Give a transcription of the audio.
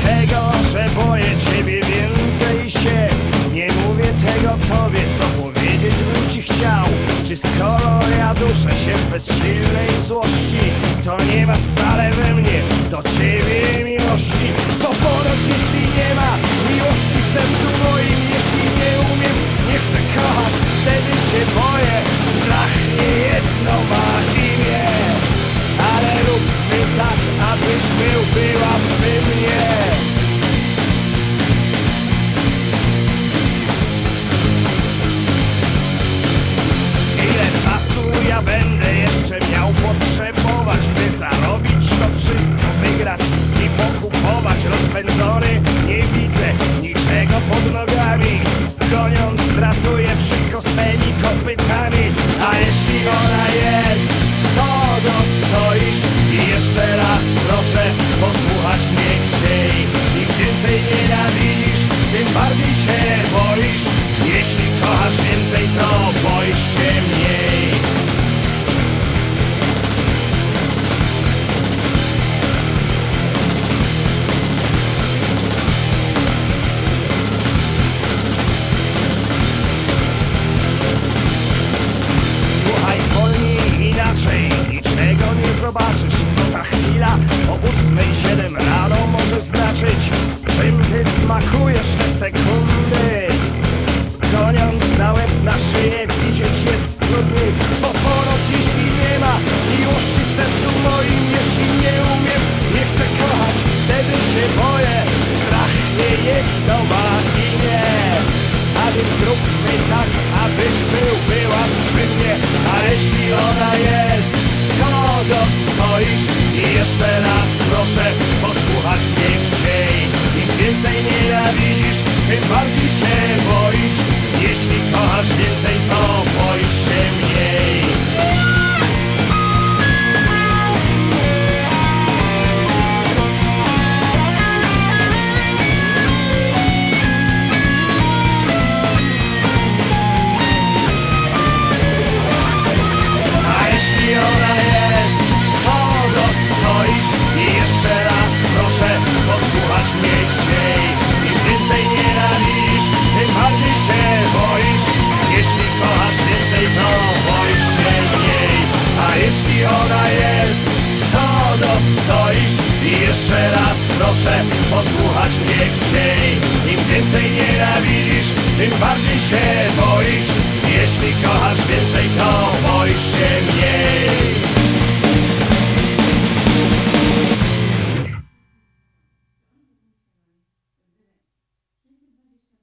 Dlatego, że boję ciebie więcej się. Nie mówię tego tobie, co powiedzieć bym ci chciał. Czy skoro ja duszę się w bezsilnej złości, to nie ma wcale we mnie do ciebie miłości. Bo ponoć jeśli nie ma miłości w sercu moim, jeśli nie umiem, nie chcę kochać, wtedy się boję. Strach nie jedno ma imię, ale róbmy tak, abyś była przy mnie. Ile czasu ja będę jeszcze miał potrzebować, by zarobić to wszystko, wygrać i pokupować? Rozpędzony nie widzę niczego pod nogami, goniąc ratuję wszystko swymi kopytami. A jeśli ona jest, to dostoisz. I jeszcze raz proszę posłuchać mnie chciej. Im więcej nienawidzisz, tym bardziej się boisz. Jeśli kochasz więcej, to boisz się mniej. Słuchaj wolniej, inaczej niczego nie zobaczysz. Co ta chwila o 8:07 rano może znaczyć? Czym ty smakujesz te sekundy? Goniąc na łeb, na szyję, widzieć jest trudniej. Bo ponoć jeśli nie ma miłości w sercu moim, jeśli nie umiem, nie chcę kochać, wtedy się boję. Strach nie jedno ma imię, a więc zróbmy tak, abyś była przy mnie. A jeśli ona jest, to dostoisz. I jeszcze raz proszę posłuchać mnie chciej. Im więcej nienawidzisz, tym bardziej się boisz. Jeśli kochasz więcej, to boisz się mniej. A jeśli ona jest, to dostoisz. I jeszcze raz proszę posłuchać mnie chciej. Im więcej nienawidzisz, tym bardziej się boisz. Jeśli kochasz więcej, to boisz się mniej. A jeśli ona jest, to dostoisz. I jeszcze raz proszę posłuchać mnie chciej. Im więcej nienawidzisz, tym bardziej się boisz. Jeśli kochasz więcej, to boisz